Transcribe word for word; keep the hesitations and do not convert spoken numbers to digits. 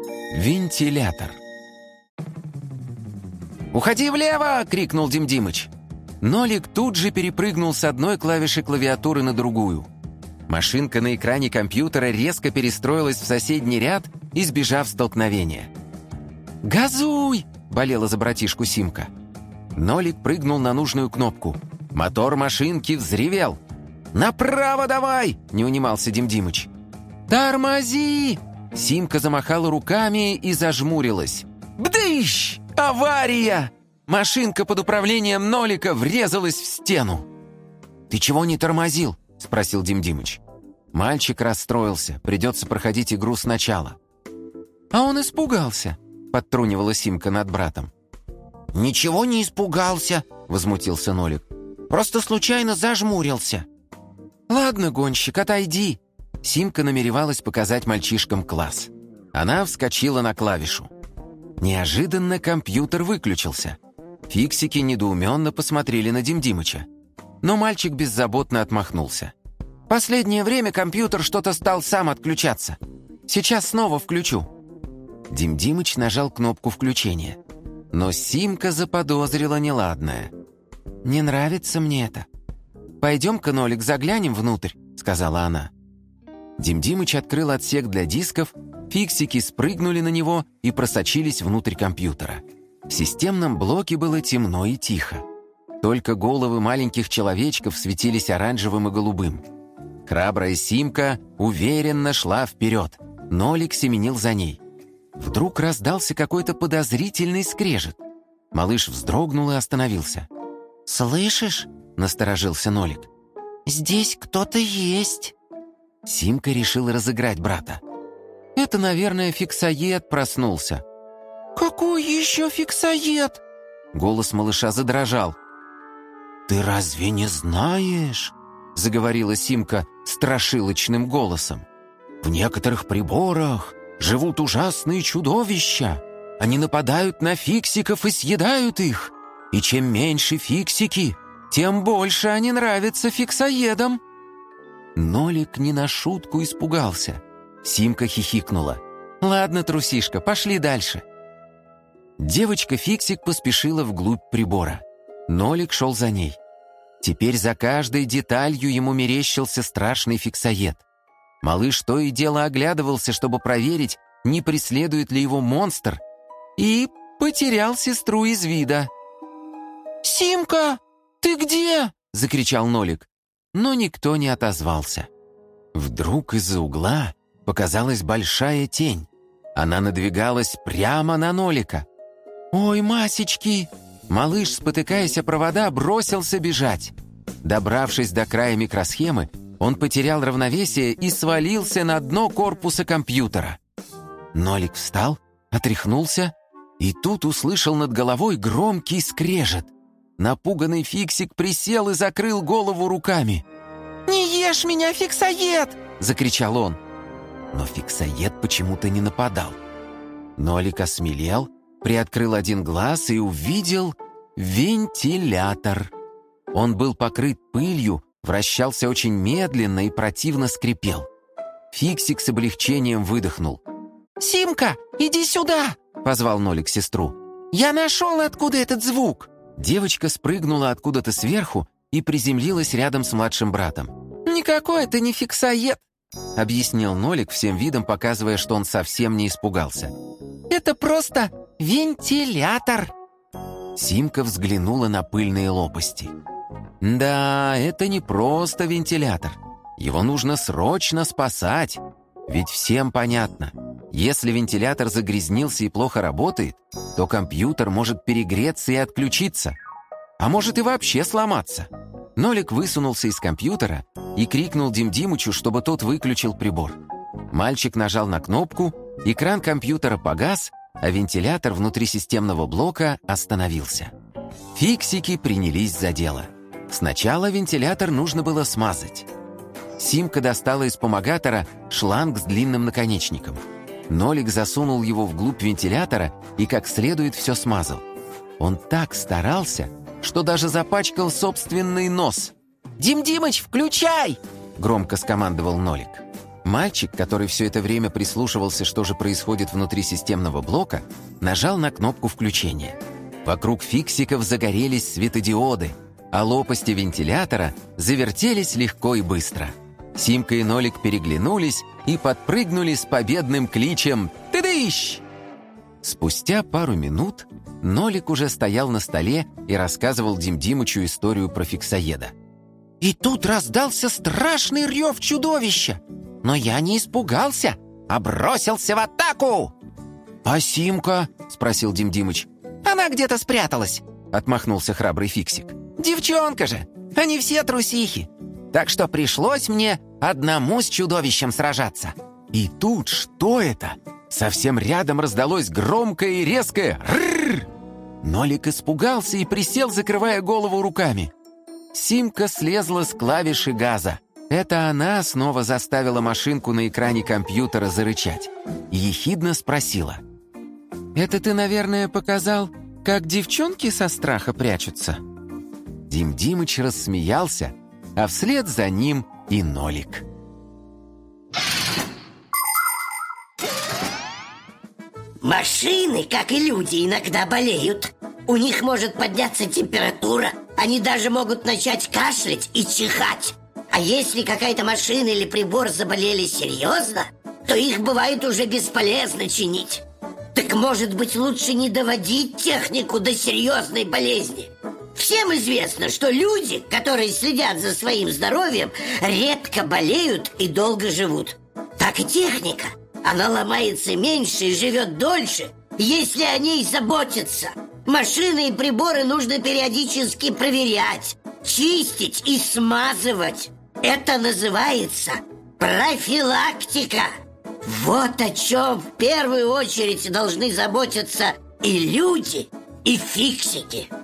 Вентилятор. «Уходи влево!» — крикнул Дим Димыч. Нолик тут же перепрыгнул с одной клавиши клавиатуры на другую. Машинка на экране компьютера резко перестроилась в соседний ряд, избежав столкновения. «Газуй!» — болела за братишку Симка. Нолик прыгнул на нужную кнопку. Мотор машинки взревел. «Направо давай!» — не унимался Дим Димыч. «Тормози!» Симка замахала руками и зажмурилась. «Бдыщ! Авария!» Машинка под управлением Нолика врезалась в стену. «Ты чего не тормозил?» — спросил Дим Димыч. Мальчик расстроился, придется проходить игру сначала. «А он испугался», — подтрунивала Симка над братом. «Ничего не испугался», — возмутился Нолик. «Просто случайно зажмурился». «Ладно, гонщик, отойди». Симка намеревалась показать мальчишкам класс. Она вскочила на клавишу. Неожиданно компьютер выключился. Фиксики недоуменно посмотрели на Дим Димыча. Но мальчик беззаботно отмахнулся. «Последнее время компьютер что-то стал сам отключаться. Сейчас снова включу». Дим Димыч нажал кнопку включения. Но Симка заподозрила неладное. «Не нравится мне это. Пойдем-ка, Нолик, заглянем внутрь», — сказала она. Дим Димыч открыл отсек для дисков, фиксики спрыгнули на него и просочились внутрь компьютера. В системном блоке было темно и тихо. Только головы маленьких человечков светились оранжевым и голубым. Храбрая Симка уверенно шла вперед. Нолик семенил за ней. Вдруг раздался какой-то подозрительный скрежет. Малыш вздрогнул и остановился. «Слышишь?» — насторожился Нолик. «Здесь кто-то есть». Симка решила разыграть брата. «Это, наверное, фиксоед проснулся». «Какой еще фиксоед?» Голос малыша задрожал. «Ты разве не знаешь?» — заговорила Симка страшилочным голосом. «В некоторых приборах живут ужасные чудовища. Они нападают на фиксиков и съедают их. И чем меньше фиксики, тем больше они нравятся фиксоедам». Нолик не на шутку испугался. Симка хихикнула. «Ладно, трусишка, пошли дальше». Девочка-фиксик поспешила вглубь прибора. Нолик шел за ней. Теперь за каждой деталью ему мерещился страшный фиксоед. Малыш то и дело оглядывался, чтобы проверить, не преследует ли его монстр, и потерял сестру из вида. «Симка, ты где?» — закричал Нолик. Но никто не отозвался. Вдруг из-за угла показалась большая тень. Она надвигалась прямо на Нолика. «Ой, масечки!» Малыш, спотыкаясь о провода, бросился бежать. Добравшись до края микросхемы, он потерял равновесие и свалился на дно корпуса компьютера. Нолик встал, отряхнулся и тут услышал над головой громкий скрежет. Напуганный фиксик присел и закрыл голову руками. «Не ешь меня, фиксоед!» — закричал он. Но фиксоед почему-то не нападал. Нолик осмелел, приоткрыл один глаз и увидел вентилятор. Он был покрыт пылью, вращался очень медленно и противно скрипел. Фиксик с облегчением выдохнул. «Симка, иди сюда!» — позвал Нолик сестру. «Я нашел, откуда этот звук!» Девочка спрыгнула откуда-то сверху и приземлилась рядом с младшим братом. «Никакой это не фиксоед!» — объяснил Нолик, всем видом показывая, что он совсем не испугался. «Это просто вентилятор!» Симка взглянула на пыльные лопасти. «Да, это не просто вентилятор. Его нужно срочно спасать. Ведь всем понятно, если вентилятор загрязнился и плохо работает, то компьютер может перегреться и отключиться. А может и вообще сломаться». Нолик высунулся из компьютера и крикнул Дим Димычу, чтобы тот выключил прибор. Мальчик нажал на кнопку, экран компьютера погас, а вентилятор внутри системного блока остановился. Фиксики принялись за дело. Сначала вентилятор нужно было смазать. Симка достала из помогатора шланг с длинным наконечником. Нолик засунул его вглубь вентилятора и как следует все смазал. Он так старался, что даже запачкал собственный нос. «Дим Димыч, включай!» — громко скомандовал Нолик. Мальчик, который все это время прислушивался, что же происходит внутри системного блока, нажал на кнопку включения. Вокруг фиксиков загорелись светодиоды, а лопасти вентилятора завертелись легко и быстро. Симка и Нолик переглянулись и подпрыгнули с победным кличем «Тыдыщ!». Спустя пару минут Нолик уже стоял на столе и рассказывал Дим Димычу историю про фиксоеда. «И тут раздался страшный рев чудовища, но я не испугался, а бросился в атаку!» «А Симка?» — спросил Дим Димыч. «Она где-то спряталась», — отмахнулся храбрый фиксик. «Девчонка же, они все трусихи. Так что пришлось мне одному с чудовищем сражаться». И тут что это? Совсем рядом раздалось громкое и резкое «Рррр!». Нолик испугался и присел, закрывая голову руками. Симка слезла с клавиши газа. Это она снова заставила машинку на экране компьютера зарычать. И ехидно спросила: «Это ты, наверное, показал, как девчонки со страха прячутся?» Дим Димыч рассмеялся, а вслед за ним и Нолик. Машины, как и люди, иногда болеют. У них может подняться температура. Они даже могут начать кашлять и чихать. А если какая-то машина или прибор заболели серьезно, то их бывает уже бесполезно чинить. Так может быть, лучше не доводить технику до серьезной болезни? Всем известно, что люди, которые следят за своим здоровьем, редко болеют и долго живут. Так и техника. Она ломается меньше и живет дольше, если о ней заботиться. Машины и приборы нужно периодически проверять, чистить и смазывать. Это называется профилактика. Вот о чем в первую очередь должны заботиться и люди, и фиксики.